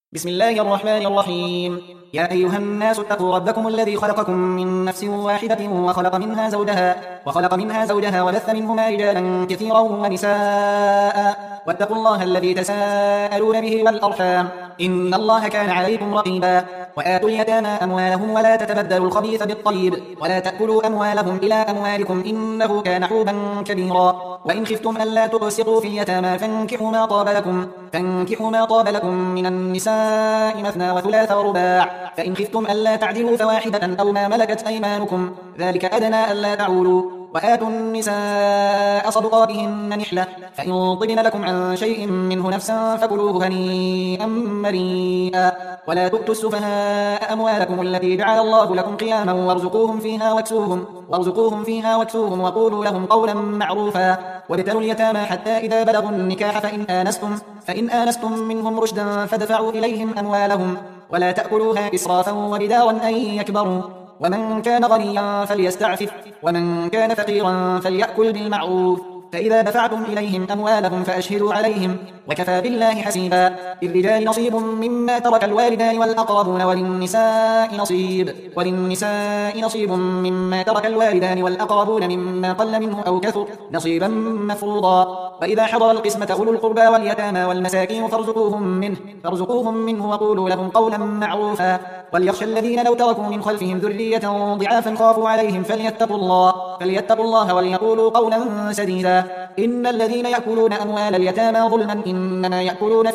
بسم الله الرحمن الرحيم. يا أيها الناس اتقوا ربكم الذي خلقكم من نفس واحدة وخلق منها زوجها وبث منهما رجالا كثيرا ونساء، واتقوا الله الذي تساءلون به والأرحام إن الله كان عليكم رقيبا. وآتوا اليتامى أموالهم ولا تتبدلوا الخبيث بالطيب ولا تأكلوا أموالهم إلى أموالكم إنه كان حوبا كبيرا. وإن خفتم ألا تقسطوا في اليتامى فانكحوا ما طاب لكم من النساء مثنى وثلاث ورباع، فإن خفتم ألا تعدلوا فواحدة أو ما ملكت أيمانكم ذلك أدنى ألا تعولوا. وآتوا النساء صدقاتهن نحلة، فإن طبن لكم عن شيء منه نفسا فكلوه هنيئا مريئا. ولا تؤتوا السفهاء أموالكم التي جعل الله لكم قياما وارزقوهم فيها واكسوهم وقولوا لهم قولا معروفا. وابتلوا اليتامى حتى إذا بلغوا النكاح فإن آنستم منهم رشدا فادفعوا إليهم أموالهم ولا تأكلوها إسرافا وبدارا أن يكبروا. ومن كان غنيا فليستعفف ومن كان فقيرا فليأكل بالمعروف. فإذا دفعتم إليهم أموالهم فأشهدوا عليهم وكفى بالله حسيبا. للرجال نصيب مما ترك الوالدان والأقربون وللنساء نصيب مما ترك الوالدان والأقربون مما قل منه أو كثر نصيبا مفروضا. وإذا حضر القسمة أولو القربى واليتامى والمساكين فارزقوهم منه وقولوا لهم قولا معروفا. وليخشى الذين لو تركوا من خلفهم ذرية ضعافا خافوا عليهم فليتقوا الله وليقولوا قولا سديدا. إن الذين يأكلون أموال اليتامى ظلما إنما يأكلون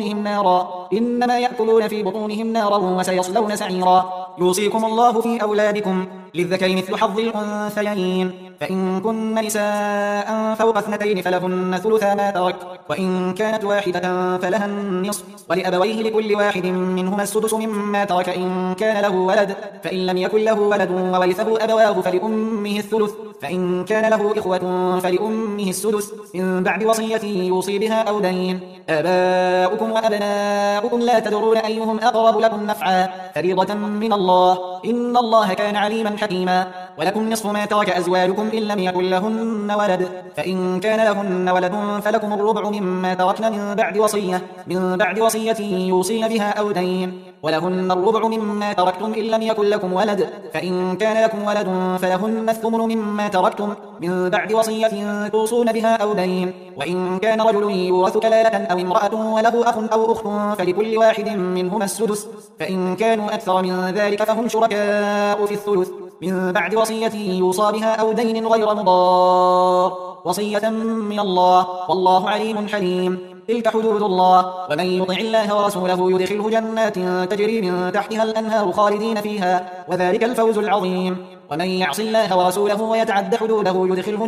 في بطونهم نارا وسيصلون سعيرا. يوصيكم الله في أولادكم للذكر مثل حظ الأنثيين، فإن كن نساء فوق اثنتين فلهن ثلثا ما ترك، وإن كانت واحدة فلها النصف، ولأبويه لكل واحد منهما السدس مما ترك إن كان له ولد، فإن لم يكن له ولد وورثه أبواه فلأمه الثلث، فإن كان له إخوة فلأمه السدس من بعد وصية يوصي بها أو دين. آباؤكم وأبناؤكم لا تدرون أيهم أقرب لكم نفعا فريضة من الله إن الله كان عليما حكيما. ولكم نصف ما ترك أزواجكم إن لم يكن لهن ولد، فإن كان لهن ولد فلكم الربع مما تركن من بعد وصية يوصين بها أو دين. ولهن الربع مما تركتم إن لم يكن لكم ولد، فإن كان لكم ولد فلهن الثمن مما تركتم من بعد وصية توصون بها أو دين. وإن كان رجل يورث كلالة أو امرأة وله أخ أو أخت فلكل واحد منهما السدس، فإن كانوا أكثر من ذلك فهم شركاء في الثلث من بعد وصية يوصى بها أو دين غير مضار، وصية من الله والله عليم حليم. تلك حدود الله، ومن يطع الله ورسوله يدخله جنات تجري من تحتها الأنهار خالدين فيها وذلك الفوز العظيم. ومن يعص الله ورسوله ويتعد حدوده يدخله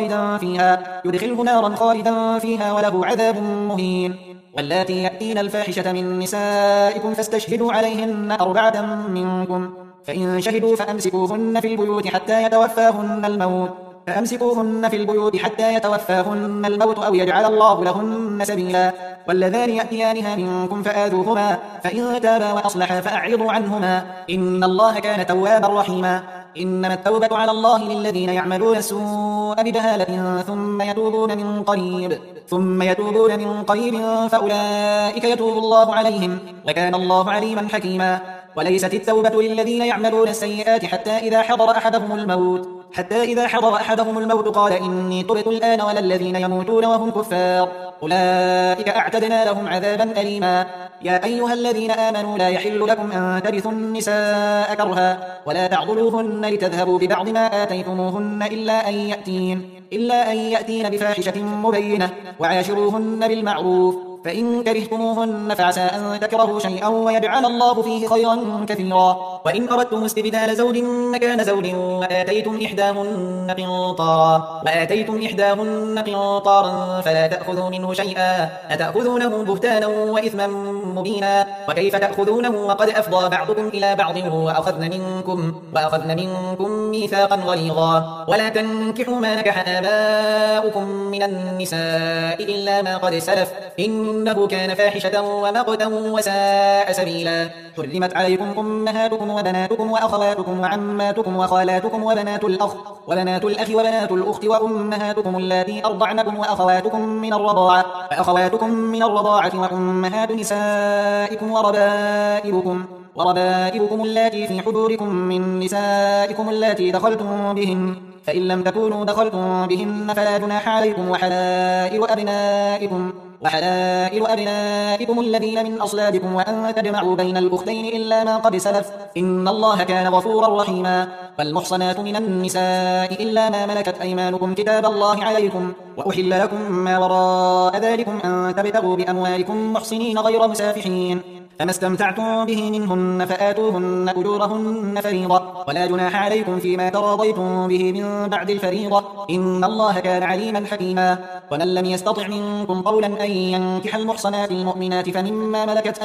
نارا خالدا فيها وله عذاب مهين. واللاتي يأتين الفاحشة من نسائكم فاستشهدوا عليهن 4 منكم، فإن شهدوا فأمسكوهن في البيوت حتى يتوفاهن الموت أو يجعل الله لهن سبيلا. واللذان يأتيانها منكم فآذوهما، فإن تابا وأصلحا فأعرضوا عنهما إن الله كان توابا رحيما. إنما التوبة على الله للذين يعملون السوء بجهالة ثم يتوبون من قريب فأولئك يتوب الله عليهم وكان الله عليما حكيما. وليست التوبة للذين يعملون السيئات حتى إذا حضر أحدهم الموت قال إني تبت الآن، ولا الذين يموتون وهم كفار أولئك أعتدنا لهم عذابا أليما. يا أيها الذين آمنوا لا يحل لكم أن ترثوا النساء كرها ولا تعضلوهن لتذهبوا ببعض ما آتيتموهن إلا أن يأتين بفاحشة مبينة وعاشروهن بالمعروف، فإن كرهتموهن فعسى أن تكرهوا شيئا ويجعل الله فيه خيرا كثيرا. وإن أردتم استبدال زوج مكان زوج وآتيتم إحداهن قنطارا فلا تأخذوا منه شيئا أتأخذونه بهتانا وإثما مبينا. وكيف تأخذونه وقد أفضى بعضكم إلى بعض وأخذن منكم ميثاقا غليظا. ولا تنكحوا ما نكح آباؤكم من النساء إلا ما قد سلف إن إنه كان فاحشة ومقتا وساء سبيلا. حرمت عليكم أمهاتكم وبناتكم وأخواتكم وعماتكم وخالاتكم وبنات الأخ وبنات الأخت وأمهاتكم اللاتي أرضعنكم وأخواتكم من الرضاعة وأمهات نسائكم وربائبكم اللاتي في حجوركم من نسائكم اللاتي دخلتم بهن، فإن لم تكونوا دخلتم بهن فلا جناح عليكم وحلائل أبنائكم الذين من أصلابكم وأن تجمعوا بين الأختين إلا ما قد سلف، إن الله كان غفورا رحيما. والمحصنات من النساء إلا ما ملكت أيمانكم كتاب الله عليكم، وأحل لكم ما وراء ذلكم أن تبتغوا بأموالكم محصنين غير مسافحين، فما استمتعتم به منهن فآتوهن أجورهن فريضة، ولا جناح عليكم فيما تراضيتم به من بعد الفريضة، إن الله كان عليما حكيما. ومن لم يستطع منكم قولا أن ينكح المحصنات المؤمنات فمما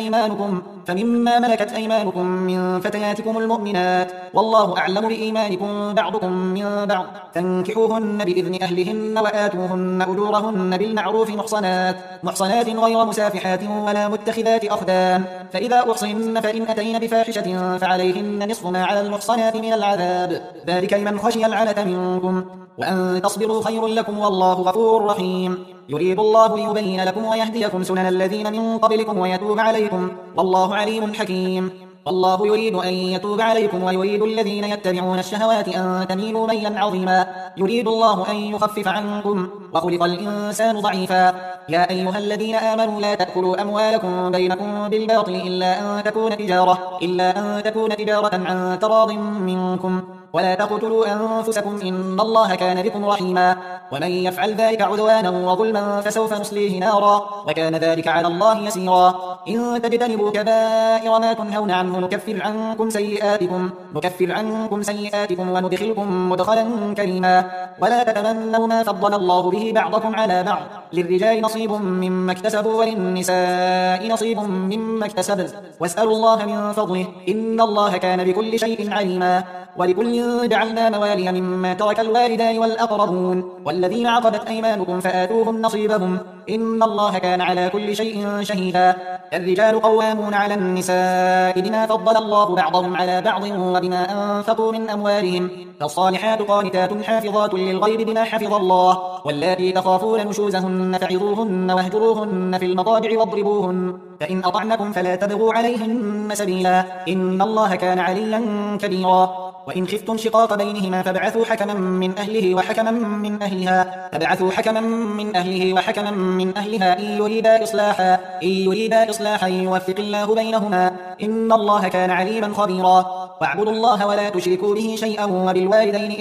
ملكت أيمانكم من فتياتكم المؤمنات، والله أعلم بإيمانكم بعضكم من بعض، فانكحوهن بإذن أهلهن وآتوهن أجورهن بالمعروف محصنات غير مسافحات ولا متخذات أخدان، فإذا أحصن فإن أتين بفاحشة فعليهن نصف ما على المحصنات من العذاب، ذلك لمن خشي العنة منكم، وأن تصبروا خير لكم والله غفور رحيم. يريد الله ليبين لكم ويهديكم سنن الذين من قبلكم ويتوب عليكم، والله عليم حكيم. والله يريد أن يتوب عليكم ويريد الذين يتبعون الشهوات أن تميلوا ميلا عظيما. يريد الله أن يخفف عنكم وخلق الإنسان ضعيفا. يا أيها الذين آمنوا لا تأكلوا أموالكم بينكم بالباطل إلا أن تكون تجارة عن تراض منكم، ولا تقتلوا أنفسكم إن الله كان بكم رحيما. ومن يفعل ذلك عدوانا وظلما فسوف نصليه نارا، وكان ذلك على الله يسيرا. إن تجتنبوا كبائر ما تنهون عنه نكفر عنكم سيئاتكم وندخلكم مدخلا كريما. ولا تتمنوا ما فضل الله به بعضكم على بعض، للرجال نصيب مما اكتسبوا وللنساء نصيب مما اكتسبن، واسألوا الله من فضله إن الله كان بكل شيء عليما. ولكل جعلنا موالي مما ترك الوالدان والأقربون والذين عقدت أيمانكم فآتوهم نصيبهم، إن الله كان على كل شيء شهيدا. الرجال قوامون على النساء بما فضل الله بعضهم على بعض وبما أنفقوا من أموالهم، فالصالحات قانتات حافظات للغيب بما حفظ الله. واللاتي تخافون نشوزهن فعظوهن واهجروهن في المضاجع واضربوهن، فإن أطعنكم فلا تبغوا عليهن سبيلا، إن الله كان عليا كبيرا. وإن خفتم شقاق بينهما فابعثوا حكما من أهله وحكما من أهلها إن يريدا إصلاحا يوفق الله بينهما، إن الله كان عليما خبيرا. واعبدوا الله ولا تشركوا به شيئا وبالوالدين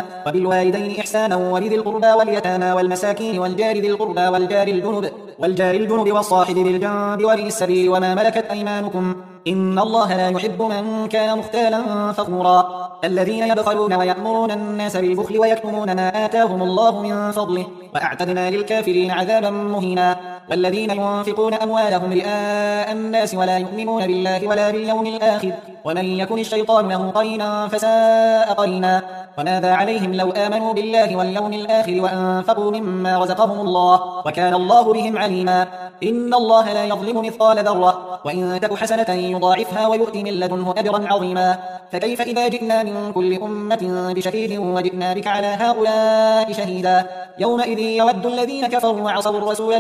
إحسانا وبذي القربى واليتامى والمساكين والجار ذي القربى والجار الجنب والصاحب بالجنب وابن السبيل وما ملكت أيمانكم، إن الله لا يحب من كان مختالا فخورا. الذين يبخلون ويأمرون الناس بالبخل ويكتمون ما آتاهم الله من فضله، وأعتدنا للكافرين عذابا مهينا. والذين ينفقون أموالهم رئاء الناس ولا يؤمنون بالله ولا باليوم الآخر، ومن يكن الشيطان له قرينا فساء قرينا. وماذا عليهم لو آمنوا بالله واليوم الآخر وأنفقوا مما رزقهم الله، وكان الله بهم عليما. إن الله لا يظلم مثقال ذرة، وإن تك حسنة يضاعفها ويؤتي من لدنه أجرا عظيما. فكيف إذا جئنا من كل أمة بشهيد وجئنا بك على هؤلاء شهيدا، يومئذ يود الذين كفروا وعصوا الرسول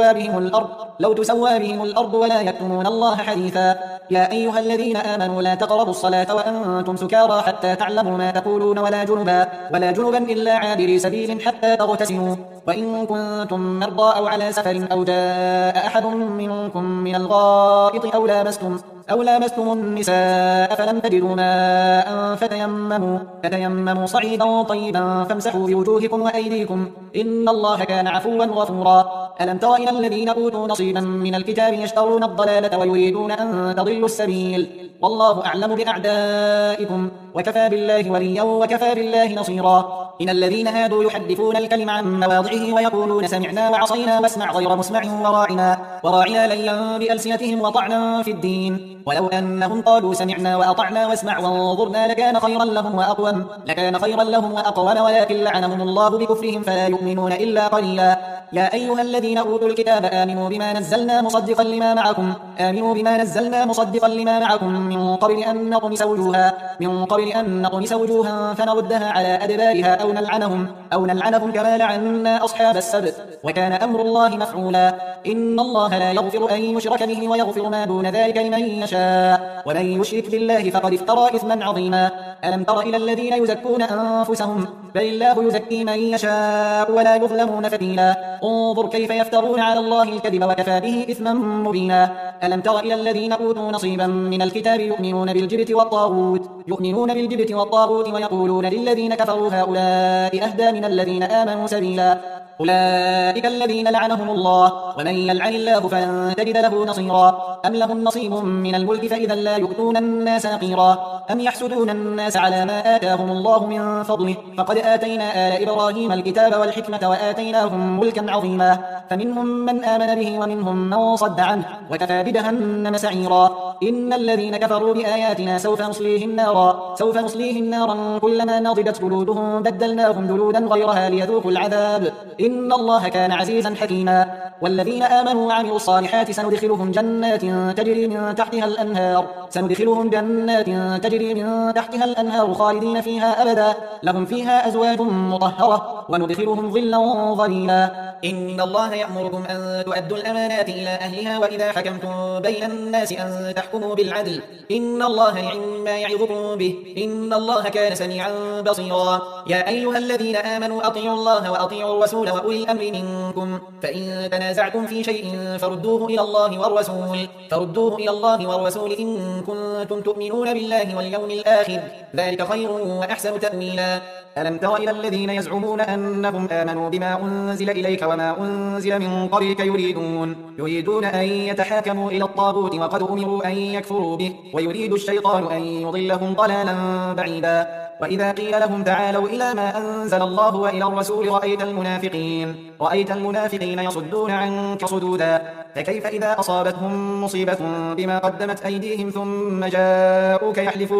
لو تسوى بهم الأرض ولا يكتمون الله حديثا. يا أيها الذين آمنوا لا تقربوا الصلاة وأنتم سكارى حتى تعلموا ما تقولون ولا جنبا إلا عابري سبيل حتى تغتسلوا، وإن كنتم مرضى أو على سفر أو جاء أحد منكم من الغائط أو لامستم النساء فلم تجدوا ماء فتيمموا صعيدا طيبا فامسحوا بوجوهكم وأيديكم، إن الله كان عفوا غفورا. ألم تر إلى الذين أوتوا نصيبا من الكتاب يشترون الضلالة ويريدون أن تضلوا السبيل، والله أعلم بأعدائكم، وكفى بالله وليا وكفى بالله نصيرا. إن الذين هادوا يحدثون الكلم عن مواضعه ويقولون سمعنا وعصينا واسمع غير مسمع وراعنا ليا بألسنتهم وطعنا في الدين، ولو أنهم قالوا سمعنا وأطعنا واسمع وانظرنا لكان خيرا لهم وأقوم ولكن لعنهم الله بكفرهم فلا يؤمنون إلا قليلا. يا أيها الذين أوتوا الكتاب آمنوا بما نزلنا مصدقا لما معكم من قبل أن نطمس وجوها فنردها على أدبارها أو نلعنهم كما لعنا أصحاب السبت وكان أمر الله مفعولا إن الله لا يغفر أن يشرك به ويغفر ما دون ذلك لمن يشاء ومن يشرك بالله فقد افترى إثما عظيما ألم تر إلى الذين يزكون أنفسهم بل الله يزكي من يشاء ولا يظلمون فتيلا انظر كيف يفترون على الله الكذب وكفى به إثما مبينا ألم تر إلى الذين أوتوا نصيبا من الكتاب يؤمنون بالجبت والطاغوت ويقولون للذين كفروا هؤلاء أهدى من الذين آمنوا سبيلا أولئك الذين لعنهم الله ومن يلعن الله فلن تجد له نصيرا أم لهم نصيب من الملك فإذا لا يؤتون الناس نقيرا أم يحسدون الناس على ما آتاهم الله من فضله فقد آتينا آل إبراهيم الكتاب والحكمة وآتيناهم ملكا عظيما فمنهم من آمن به ومنهم من صد عنه وكفى بجهنم سعيرا إن الذين كفروا بآياتنا سوف نصليهم نارا كلما نضجت جلودهم بدلناهم جلودا غيرها ليذوقوا العذاب إن الله كان عزيزا حكيما والذين آمنوا وعملوا الصالحات سندخلهم جنات تجري من تحتها الأنهار خالدين فيها أبدا لهم فيها أزواج مطهرة وندخلهم ظلا ظليلا إن الله يأمركم أن تؤدوا الأمانات إلى أهلها وإذا حكمتم بين الناس أن تحكموا بالعدل إن الله نعم ما يعظكم به إن الله كان سميعا بصيرا يا أيها الذين آمنوا أطيعوا الله وأطيعوا الرسول وأولي الأمر منكم فإن تنازعتم في شيء فردوه إلى الله والرسول إن كنتم تؤمنون بالله واليوم الآخر ذلك خير وأحسن تأويلا ألم تر إلى الذين يزعمون أنهم آمنوا بما أنزل إليك وما أنزل من قبلك يريدون أن يتحاكموا إلى الطاغوت وقد أمروا أن يكفروا به ويريد الشيطان أن يضلهم ضلالا بعيدا وإذا قيل لهم تعالوا إلى ما أنزل الله وإلى الرسول رأيت المنافقين يصدون عنك صدودا فكيف إذا أصابتهم مصيبة بما قدمت أيديهم ثم جاءوك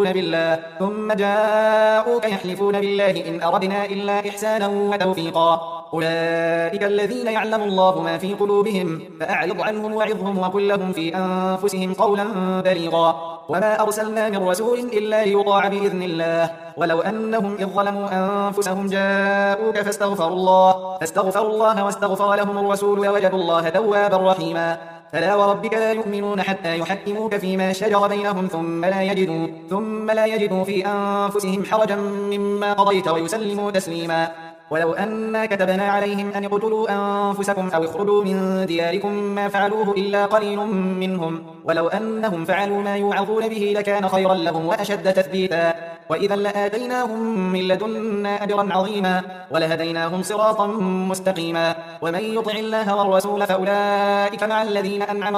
يحلفون بالله إن أردنا إلا إحسانا وتوفيقا أولئك الذين يعلم الله ما في قلوبهم فأعرض عنهم وعظهم وقل لهم في أنفسهم قولا بليغا وما أرسلنا من رسول إلا ليطاع بإذن الله ولو أنهم إذ ظلموا أنفسهم جاءوك فاستغفروا الله واستغفر لهم الرسول لوجدوا الله توابا رحيما فلا وربك لا يؤمنون حتى يحكموك فيما شجر بينهم ثم لا يجدوا في أنفسهم حرجا مما قضيت ويسلموا تسليما ولو أنا كتبنا عليهم أن اقتلوا أنفسكم أو اخرجوا من دياركم ما فعلوه إلا قليل منهم ولو أنهم فعلوا ما يوعظون به لكان خيرا لهم وأشد تثبيتا وإذا لآتيناهم من لدنا أجرا عظيما ولهديناهم صراطا مستقيما ومن يطع الله والرسول فأولئك مع الذين أنعم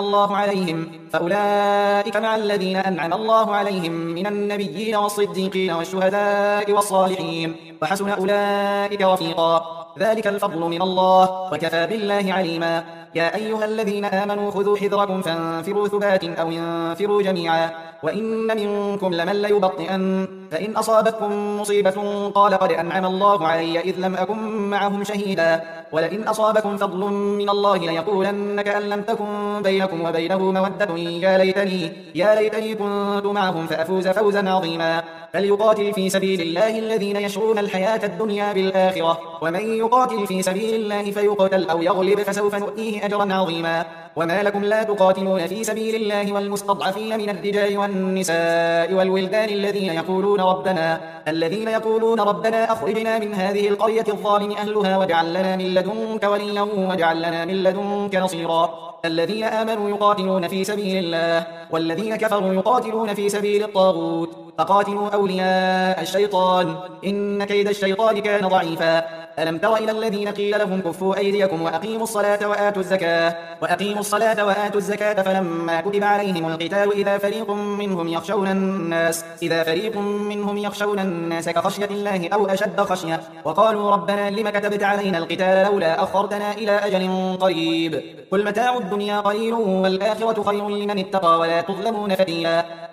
الله عليهم من النبيين والصديقين والشهداء والصالحين وحسن أولئك رفيقا ذلك الفضل من الله وكفى بالله عليما يا أيها الذين آمنوا خذوا حذركم فانفروا ثبات أو انفروا جميعا وإن منكم لمن ليبطئن فإن أصابتكم مصيبة قال قد أنعم الله علي إذ لم أكن معهم شهيدا ولئن أصابكم فضل من الله ليقولن كأن لم تكن بينكم وبينه مودة يا ليتني كنت معهم فأفوز فوزا عظيما فليقاتل في سبيل الله الذين يشرون الحياة الدنيا بالآخرة ومن يقاتل في سبيل الله فيقتل أو يغلب فسوف نؤتيه أجرا عظيما وما لكم لا تقاتلون في سبيل الله والمستضعفين من الرجال والنساء والولدان الذين يقولون ربنا أخرجنا من هذه القرية الظالم أهلها واجعل لنا من لدنك وليا واجعل لنا من لدنك نصيرا الذين آمنوا يقاتلون في سبيل الله والذين كفروا يقاتلون في سبيل الطاغوت فقاتلوا أولياء الشيطان إن كيد الشيطان كان ضعيفا ألم تر إلى الذين قيل لهم كفوا أيديكم وأقيموا الصلاة وآتوا الزكاة فلما كتب عليهم القتال إذا فريق منهم يخشون الناس كخشية الله أو أشد خشية وقالوا ربنا لم كتبت علينا القتال لولا أخرتنا إلى أجل قريب قل متاع الدنيا قليل والآخرة خير لمن اتقى ولا تظلمون فتيلا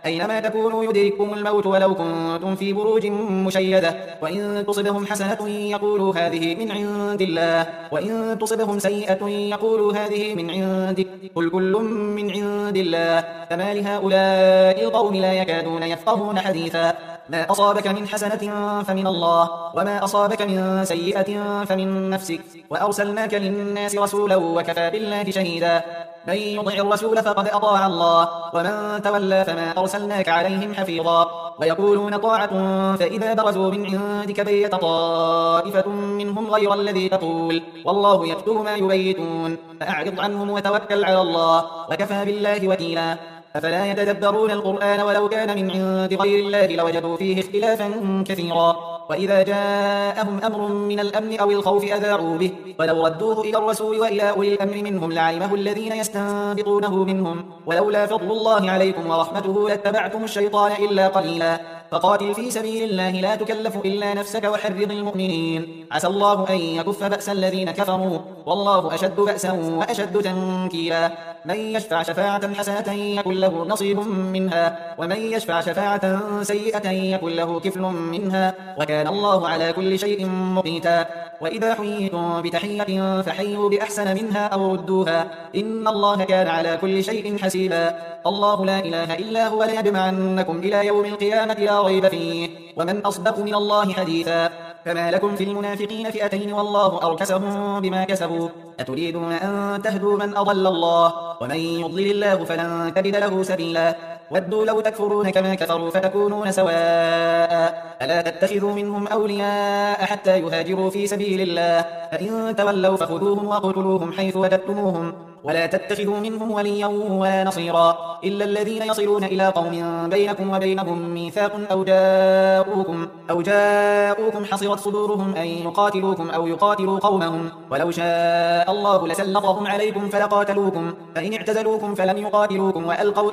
أينما تكونوا يدرككم الموت ولو كنتم في بروج مشيدة وإن تصبهم حسنة يقولوا هذه من عند الله وإن تصبهم سيئة يقولوا هذه من عندك قل كل من عند الله فما لهؤلاء القوم لا يكادون يفقهون حديثا ما أصابك من حسنة فمن الله وما أصابك من سيئة فمن نفسك وأرسلناك للناس رسولا وكفى بالله شهيدا من يطع الرسول فقد أطاع الله ومن تولى فما أرسلناك عليهم حفيظا ويقولون طاعة فإذا برزوا من عندك بيت طائفة منهم غير الذي تقول والله يكتب ما يبيتون فأعرض عنهم وتوكل على الله وكفى بالله وكيلا أفلا يتدبرون القرآن ولو كان من عند غير الله لوجدوا فيه اختلافا كثيرا وإذا جاءهم أمر من الأمن أو الخوف أذاعوا به ولو ردوه إلى الرسول وإلى أولي الأمر منهم لعلمه الذين يستنبطونه منهم ولولا فضل الله عليكم ورحمته لاتبعتم الشيطان إلا قليلا فقاتل في سبيل الله لا تكلف إلا نفسك وحرض المؤمنين عسى الله أن يكف بأس الذين كفروا والله أشد بأسا وأشد تنكيلا من يشفع شفاعة حسنة يكن له نصيب منها ومن يشفع شفاعة سيئة يكن له كفل منها وكان الله على كل شيء مقيتا وإذا حييتم بتحية فحيوا بأحسن منها أو ردوها إن الله كان على كل شيء حسيبا الله لا إله إلا هو ليجمعنكم إلى يوم القيامة لا ريب فيه ومن أصدق من الله حديثا فما لكم في المنافقين فئتين والله أركسهم بما كسبوا أتريدون أن تهدوا من أضل الله ومن يضلل الله فلن تجد له سبيلا ودوا لو تكفرون كما كفروا فتكونون سواء ألا تتخذوا منهم أولياء حتى يهاجروا في سبيل الله فإن تولوا فخذوهم وقتلوهم حيث وجدتموهم ولا تتخذوا منهم وليا ولا نصيرا إلا الذين يصلون إلى قوم بينكم وبينهم ميثاق أو جاءوكم حصرت صدورهم أن يقاتلوكم أو يقاتلوا قومهم ولو شاء الله لسلطهم عليكم فلقاتلوكم فإن اعتزلوكم فلم يقاتلوكم وألقوا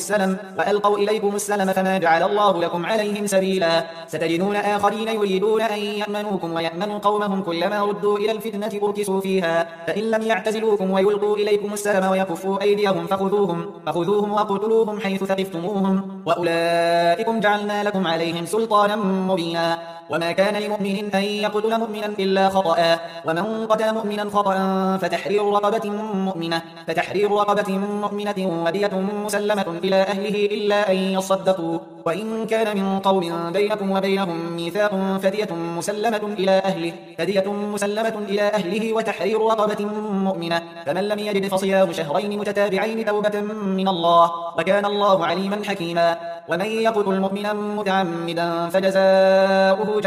إليكم السلم فما جعل الله لكم عليهم سبيلا ستجدون آخرين يريدون أن يأمنوكم ويأمنوا قومهم كلما ردوا إلى الفتنة أركسوا فيها فإن لم يعتزلوكم ويلقوا إليكم السلم ويكفوا أيديهم فخذوهم وقتلوهم حيث ثقفتموهم وأولئكم جعلنا لكم عليهم سلطانا مبينا وما كان لمؤمن أن يقتل مؤمنا إلا خطأ ومن قتل مؤمنا خطأ فتحرير رقبة مؤمنة ودية مسلمة إلى أهله إلا أن يصدقوا وإن كان من قوم بينكم وبينهم ميثاق فدية مسلمة إلى أهله وتحرير رقبة مؤمنة فمن لم يجد فصيام شهرين متتابعين توبة من الله وكان الله عليما حكيما ومن يقتل مؤمنا متعمدا فجزاؤه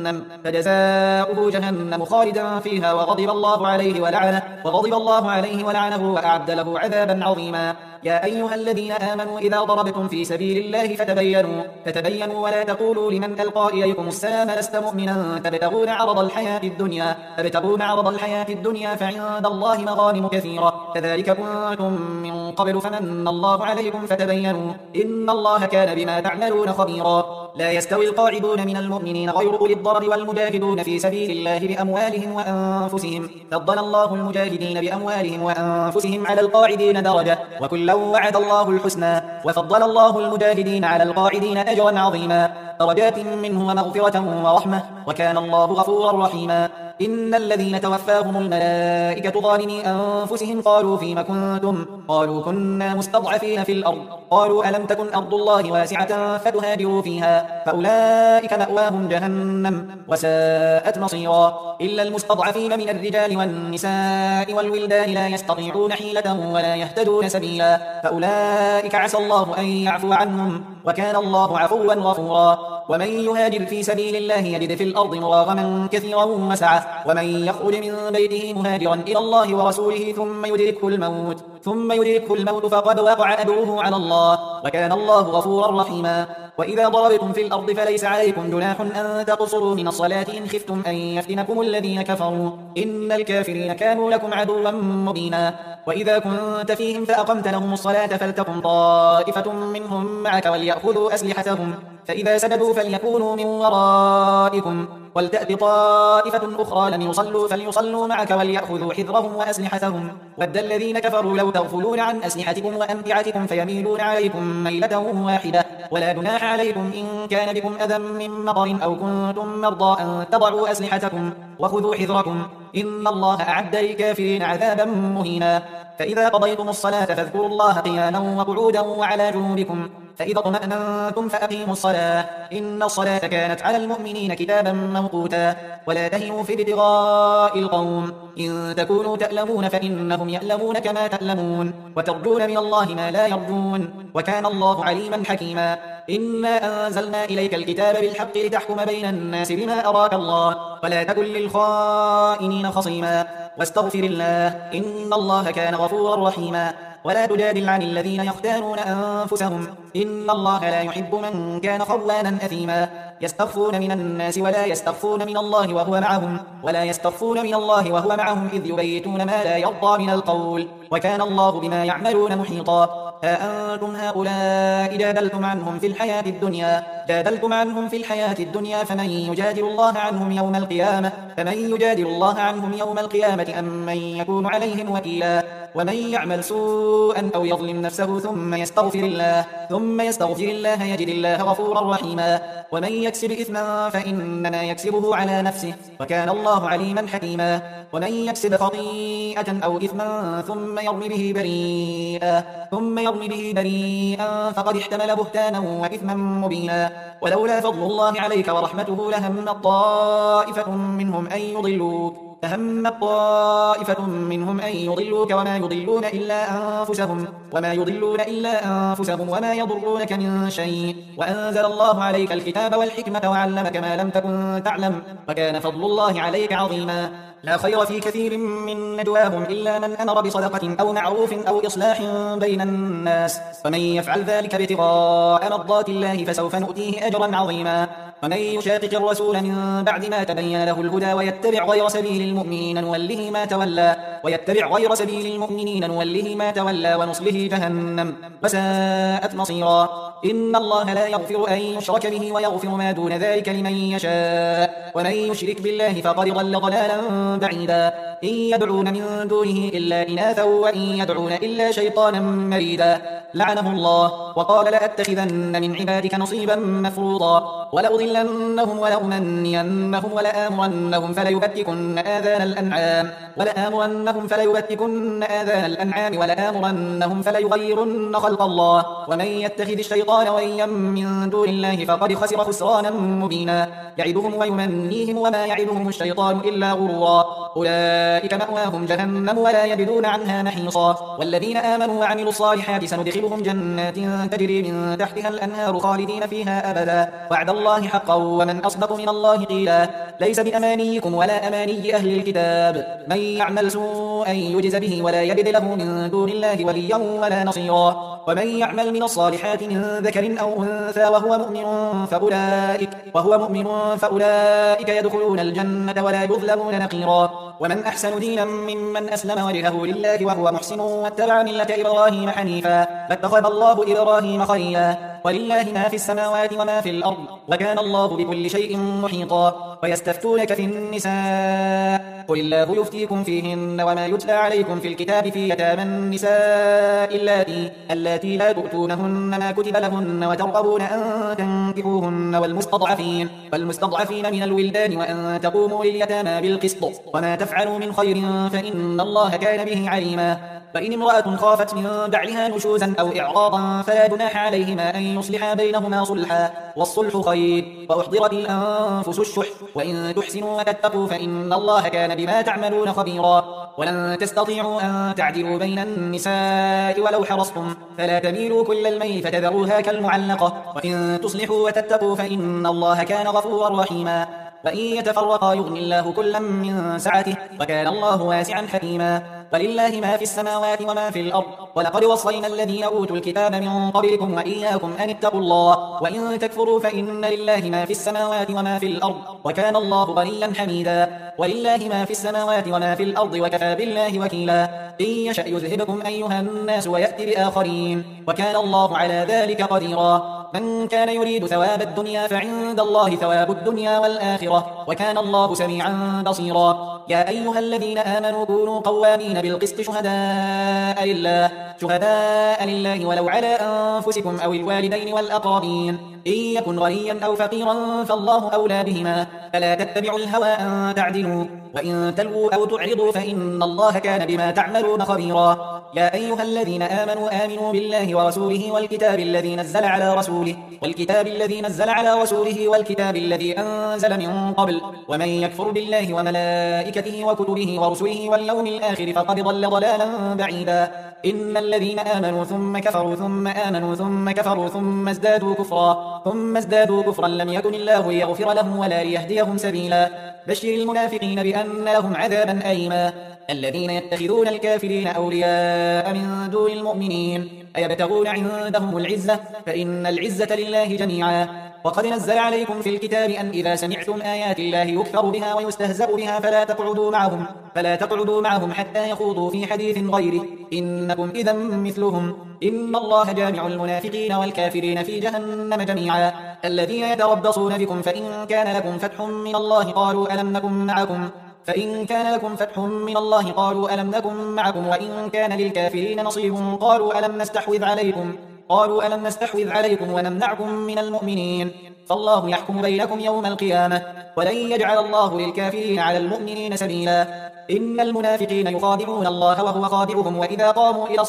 جهنم خالدا فيها وغضب الله عليه ولعنه وأعد له عذابا عظيما يا أيها الذين آمنوا إذا ضربتم في سبيل الله فتبينوا ولا تقولوا لمن ألقى إليكم السلام لست مؤمنا تبتغون عرض الحياة الدنيا فعند الله مغانم كثيرة كذلك كنتم من قبل فمن الله عليكم فتبينوا إن الله كان بما تعملون خبيرا لا يستوي القاعدون من المؤمنين غير أولي الضرر والمجاهدون في سبيل الله بأموالهم وأنفسهم فضل الله المجاهدين بأموالهم وأنفسهم على القاعدين درجة وكلا وعد الله الحسنى وفضل الله المجاهدين على القاعدين أجرا عظيما درجات منه ومغفرة ورحمة وكان الله غفورا رحيما إن الذين توفاهم الملائكة ظالمي أنفسهم قالوا فيما كنتم قالوا كنا مستضعفين في الأرض قالوا ألم تكن أرض الله واسعة فتهاجروا فيها فأولئك مأواهم جهنم وساءت مصيرا إلا المستضعفين من الرجال والنساء والولدان لا يستطيعون حيلة ولا يهتدون سبيلا فأولئك عسى الله أن يعفو عنهم وكان الله عفوا غفورا ومن يهاجر في سبيل الله يجد في الأرض مراغما كثيرا وسعة ومن يخرج من بيته مهاجرا إلى الله ورسوله ثم يدركه الموت فقد وقع أجره على الله وكان الله غفورا رحيما وإذا ضربتم في الأرض فليس عليكم جناح أن تقصروا من الصلاة إن خفتم أن يفتنكم الذين كفروا إن الكافرين كانوا لكم عدوا مبينا وإذا كنت فيهم فأقمت لهم الصلاة فلتقم طائفة منهم معك وليأخذوا أسلحتهم فإذا سجدوا فليكونوا من ورائكم ولتأت طائفة أخرى لم يصلوا فليصلوا معك وليأخذوا حذرهم وأسلحتهم. ود الذين كفروا لو تغفلون عن أسلحتكم وأمتعتكم فيميلون عليكم ميلة واحدة. ولا جناح عليكم إن كان بكم أذى من مطر أو كنتم مرضى أن تضعوا أسلحتكم وخذوا حذركم إن الله أعد للكافرين عذابا مهينا. فإذا قضيتم الصلاة فاذكروا الله قياما وقعودا وعلى جنوبكم فإذا اطمأننتم فأقيموا الصلاة إن الصلاة كانت على المؤمنين كتابا موقوتا. ولا تهنوا في ابتغاء القوم إن تكونوا تألمون فإنهم يألمون كما تألمون وترجون من الله ما لا يرجون وكان الله عليما حكيما. إنا أنزلنا إليك الكتاب بالحق لتحكم بين الناس بما أراك الله ولا تكن للخائنين خصيما واستغفر الله إن الله كان غفورا رحيما. ولا تجادل عن الذين يختانون أنفسهم إن الله لا يحب من كان خوانا أثيما. يستخفون من الناس ولا يستخفون من الله وهو معهم إذ يبيتون ما لا يرضى من القول وكان الله بما يعملون محيطا. ها أنتم هؤلاء جادلتم عنهم في الحياة الدنيا فمن يجادل الله عنهم يوم القيامة أم من يكون عليهم وكيلا. ومن يعمل سوءا أو يظلم نفسه ثم يستغفر الله يجد الله غفورا رحيما. ومن يكسب إثما فإنما يكسبه على نفسه وكان الله عليما حكيما. ومن يكسب خطيئة أو إثما ثم يرمي به بريئا فقد احتمل بهتانا وإثما مبينا. ولولا فضل الله عليك ورحمته لهم طائفة منهم أن يضلوك وما يضلون إلا أنفسهم وما يضرونك من شيء. وأنزل الله عليك الكتاب والحكمة وعلمك ما لم تكن تعلم وكان فضل الله عليك عظيما. لا خير في كثير من نجواهم إلا من أمر بصدقة أو معروف أو إصلاح بين الناس ومن يفعل ذلك ابتغاء مرضات الله فسوف نؤتيه أجرا عظيما. ومن يشاقق الرسول من بعد ما تبين له الهدى ويتبع غير سبيل المؤمنين نوله ما تولى ونصله جهنم وساءت مصيرا. إن الله لا يغفر أن يشرك به ويغفر ما دون ذلك لمن يشاء ومن يشرك بالله فقد ضل ضلالا بعيدا. إن يدعون من دونه إلا إناثا وإن يدعون إلا شيطانا مريدا لعنه الله وقال لأتخذن من عبادك نصيبا مفروضا ولأضلنهم ولأمنينهم ولآمرنهم فليبتكن آذان الأنعام ولآمرنهم فليغيرن خلق الله ومن يتخذ الشيطان وليا من دون الله فقد خسر خسرانا مبينا. يعدهم ويمنيهم وما يعدهم الشيطان إلا غرورا. أولئك مأواهم جهنم ولا يجدون عنها محيصا. والذين آمنوا وعملوا الصالحات سندخلهم جنات تجري من تحتها الأنهار خالدين فيها أبدا وعد الله حقا ومن أصدق من الله قيلا. ليس بأمانيكم ولا أماني أهل الكتاب من يعمل سوءا يجز به ولا يجد له من دون الله وليا ولا نصيرا. ومن يعمل من الصالحات من ذكر أو أنثى وهو مؤمن فأولئك يدخلون الجنة ولا يظلمون نقيرا. ومن أحسن دينا ممن أسلم وجهه لله وهو محسن واتبع ملة إبراهيم حنيفا فاتخذ الله إبراهيم خليلا. ولله ما في السماوات وما في الأرض وكان الله بكل شيء محيطا. ويستفتونك في النساء قل الله يفتيكم فيهن وما يتلى عليكم في الكتاب في يتامى النساء اللاتي لا تؤتونهن ما كتب لهن وترغبون أن تنكحوهن والمستضعفين من الولدان وأن تقوموا لليتامى بالقسط وما تفعلوا من خير فإن الله كان به عليما. فإن امرأة خافت من بعلها نشوزا أو إعراضا فلا جناح عليهما أن يصلحا بينهما صلحا والصلح خير. وأحضرت الأنفس الشح وإن تحسنوا وتتقوا فإن الله كان بما تعملون خبيرا. ولن تستطيعوا أن تعدلوا بين النساء ولو حرصتم فلا تميلوا كل الميل فتذروها كالمعلقة وإن تصلحوا وتتقوا فإن الله كان غفورا رحيما. وإن يتفرقا يغني الله كلا من سعته وكان الله واسعا حكيما. ولله ما في السماوات وما في الأرض ولقد وصينا الذين أوتوا الكتاب من قبلكم وإياكم أن اتقوا الله وإن تكفروا فإن لله ما في السماوات وما في الأرض وكان الله غنيا حميدا. ولله ما في السماوات وما في الأرض وكفى بالله وكيلا. إن يشأ يذهبكم أيها الناس ويأتي بآخرين وكان الله على ذلك قديرا. من كان يريد ثواب الدنيا فعند الله ثواب الدنيا والآخرة وكان الله سميعا بصيرا. يا أيها الذين آمنوا كونوا قوامين بالقسط شهداء لله ولو على أنفسكم أو الوالدين والأقربين إن يكن غنيا أو فقيرا فالله أولى بهما فلا تتبعوا الهوى أن تعدلوا وإن تلووا أو تعرضوا فإن الله كان بما تعملون خبيرا. يا أيها الذين آمنوا بالله ورسوله والكتاب الذي نزل على رسوله والكتاب الذي أنزل من قبل ومن يكفر بالله وملائكته وكتبه ورسله واليوم الآخر فقد ضل ضلالا بعيدا. إن الذين آمنوا ثم كفروا ثم آمنوا ثم كفروا ثم ازدادوا كفرا لم يكن الله ليغفر لهم ولا ليهديهم سبيلا. بشر المنافقين بأن لهم عذابا أليما. الذين يتخذون الكافرين أولياء من دون المؤمنين أيبتغون عندهم العزة فإن العزة لله جميعا. وقد نزل عليكم في الكتاب أن إذا سمعتم آيات الله يكفر بها ويستهزأ بها فلا تقعدوا معهم حتى يخوضوا في حديث غيره إنكم إذا مثلهم إن الله جامع المنافقين والكافرين في جهنم جميعا. الذين يتربصون بكم فإن كان لكم فتح من الله قالوا ألم نكن معكم وإن كان للكافرين نصيب قالوا ألم نستحوذ عليكم ونمنعكم من المؤمنين فالله يحكم بينكم يوم القيامة ولن يجعل الله للكافرين على المؤمنين سبيلا. إن المنافقين يخادعون الله وهو خادعهم وإذا قاموا إلى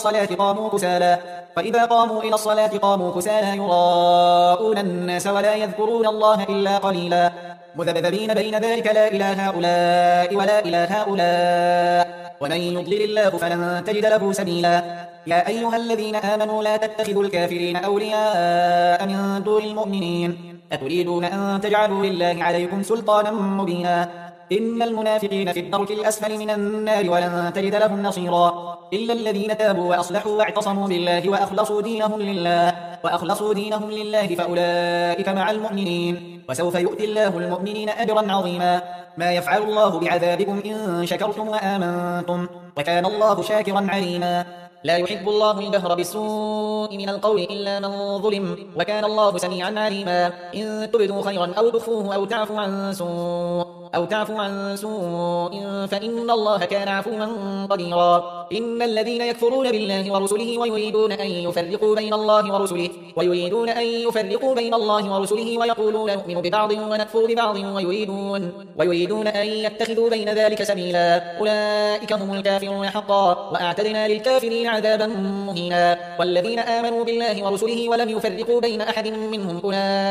الصلاة قاموا كسالى يراءون الناس ولا يذكرون الله إلا قليلا مذبذبين بين ذلك لا إله هؤلاء ولا إله هؤلاء ومن يضلل الله فلن تجد له سبيلا. يا أيها الذين آمنوا لا تتخذوا الكافرين أولياء من دون المؤمنين أتريدون أن تجعلوا لله عليكم سلطانا مبينا. إن المنافقين في الدرك الأسفل من النار ولن تجد لهم نصيرا إلا الذين تابوا وأصلحوا واعتصموا بالله وأخلصوا دينهم لله فأولئك مع المؤمنين وسوف يؤتي الله المؤمنين أجرا عظيما. ما يفعل الله بعذابكم إن شكرتم وآمنتم وكان الله شاكرا عليما. لا يحب الله الجهر بالسوء من القول إلا من ظلم وكان الله سميعا عليما. إن تبدوا خيرا أو تخفوه أو تعفوا عن سوء فإن الله كان عفوا قديرا. إن الذين يكفرون بالله ورسله ويريدون أن يفرقوا بين الله ورسله ويقولون نؤمن ببعض ونكفر ببعض ويريدون أن يتخذوا بين ذلك سبيلا أولئك هم الكافرون حقا وأعتدنا للكافرين عذابا مهينا. والذين آمنوا بالله ورسله ولم يفرقوا بين أحد منهم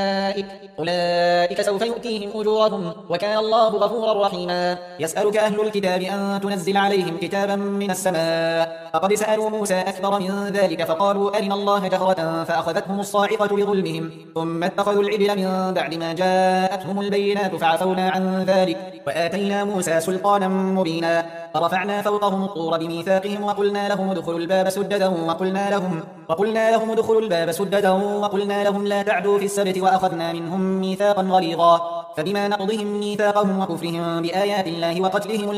أولئك سوف يؤتيهم أجورهم وكان الله غفورا رحيما. يسألك أهل الكتاب أن تنزل عليهم كتابا من السماء فقد سألوا موسى أكبر من ذلك فقالوا أرنا الله جهرة فأخذتهم الصاعقة بظلمهم ثم اتخذوا العجل من بعد ما جاءتهم البينات فعفونا عن ذلك وآتينا موسى سلطانا مبينا. فرفعنا فوقهم الطور بميثاقهم وقلنا لهم ادخلوا الباب سددا وقلنا لهم لا تعدوا في السبت وأخذنا منهم ميثاقا غليظا. فبما نقضهم ميثاقهم وكفرهم بآيات الله وقتلهم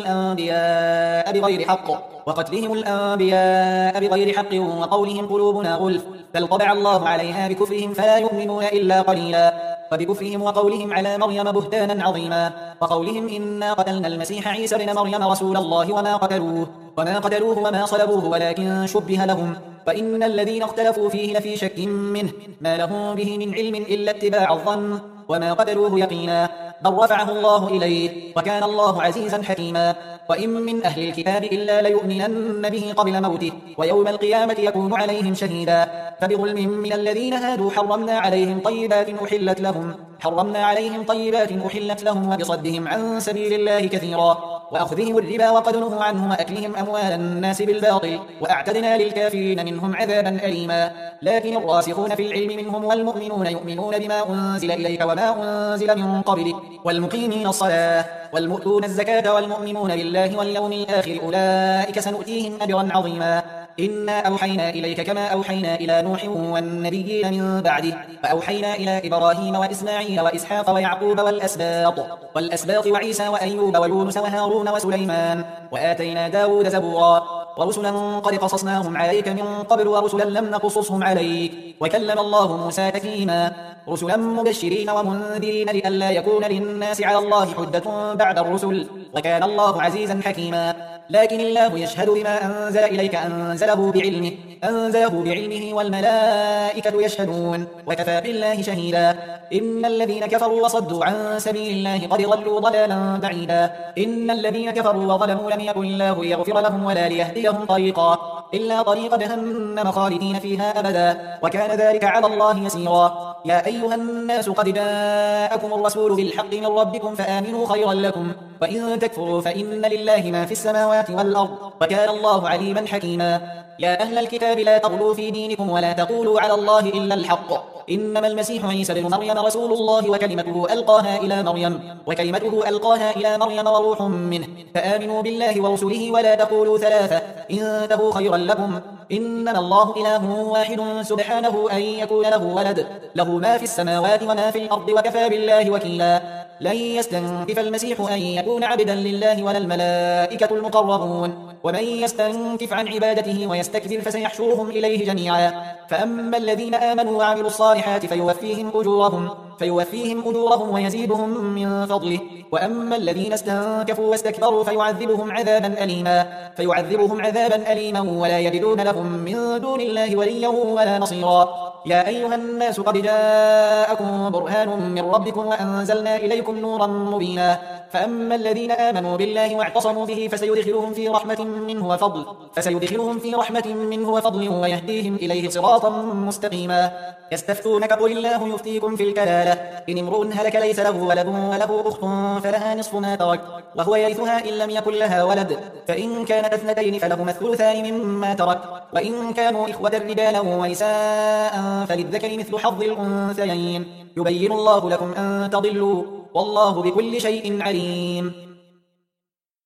الأنبياء بغير حق وقولهم قلوبنا غلف بل طبع الله عليها بكفرهم فلا يؤمنون إلا قليلا. وبكفرهم وقولهم على مريم بهتانا عظيما وقولهم إنا قتلنا المسيح عيسى ابن مريم رسول الله وما قتلوه وما صلبوه ولكن شبه لهم وإن الذين اختلفوا فيه لفي شك منه ما لهم به من علم إلا اتباع الظن وما قتلوه يقينا بل رفعه الله إليه وكان الله عزيزا حكيما. وإن من أهل الكتاب إلا ليؤمنن به قبل موته ويوم القيامة يكون عليهم شهيدا. فبظلم من الذين هادوا حرمنا عليهم طيبات أحلت لهم وبصدهم عن سبيل الله كثيرا وأخذهم الربا وقد نهوا عنه وأكلهم أموال الناس بالباطل وأعتدنا للكافرين منهم عذابا أليما. لكن الراسخون في العلم منهم والمؤمنون يؤمنون بما أنزل إليك وما أنزل من قبلك والمقيمين الصلاة والمؤتون الزكاة والمؤمنون بالله واليوم الآخر أولئك سنؤتيهم أجرا عظيما. إنا أوحينا إليك كما أوحينا إلى نوح والنبيين من بعده وأوحينا إلى إبراهيم وإسماعيل وإسحاق ويعقوب والأسباط وعيسى وأيوب ويونس وهارون وسليمان وآتينا داود زبورا. ورسلا قد قصصناهم عليك من قبل ورسلا لم نقصصهم عليك وكلم الله موسى تكليما رسلا مبشرين ومنذرين لئلا يكون للناس على الله حجة بعد الرسل وكان الله عزيزا حكيما لكن الله يشهد بما أنزل إليك أنزله بعلمه والملائكة يشهدون وكفى بالله شهيدا إن الذين كفروا وصدوا عن سبيل الله قد ضلوا ضلالا بعيدا إن الذين كفروا وظلموا لم يكن الله ليغفر لهم ولا ليهديهم طريقا إلا طريق جهنم خالدين فيها أبدا وكان ذلك على الله يسيرا يا أيها الناس قد جاءكم الرسول بالحق من ربكم فآمنوا خيرا لكم وإن تكفروا فإن لله ما في السماوات والأرض وكان الله عليما حكيما يا أهل الكتاب لا تغلوا في دينكم ولا تقولوا على الله إلا الحق إنما المسيح عيسى بن مريم رسول الله وكلمته ألقاها إلى مريم وروح منه فآمنوا بالله ورسله ولا تقولوا ثلاثة انتهوا خيرا لكم إنما الله إله واحد سبحانه أن يكون له ولد له ما في السماوات وما في الأرض وكفى بالله وكيلا لن يستنكف المسيح أن يكون عبدا لله ولا الملائكة المقربون ومن يستنكف عن عبادته ويستكبر فسيحشرهم إليه جميعا فأما الذين آمنوا وعملوا الصالحات فيوفيهم أجورهم ويزيدهم من فضله وأما الذين استنكفوا واستكبروا فيعذبهم عذابا أليما ولا يجدون لهم من دون الله وليا ولا نصيرا يا أيها الناس قد جاءكم برهان من ربكم وأنزلنا إليكم نورا مبينا فأما الذين آمنوا بالله واعتصموا به فسيدخلهم في رحمة منه وفضل ويهديهم إليه صراطا مستقيما يستفتونك قل الله يفتيكم في الكلالة إن امرؤ هلك ليس له ولد وله أخت فلها نصف ما ترك وهو يرثها إن لم يكن لها ولد فإن كانت اثنتين فلهما الثلثان مما ترك وإن كانوا إخوة رجالا ونساء فللذكر مثل حظ الأنثيين يبين الله لكم أن تضلوا والله بكل شيء عليم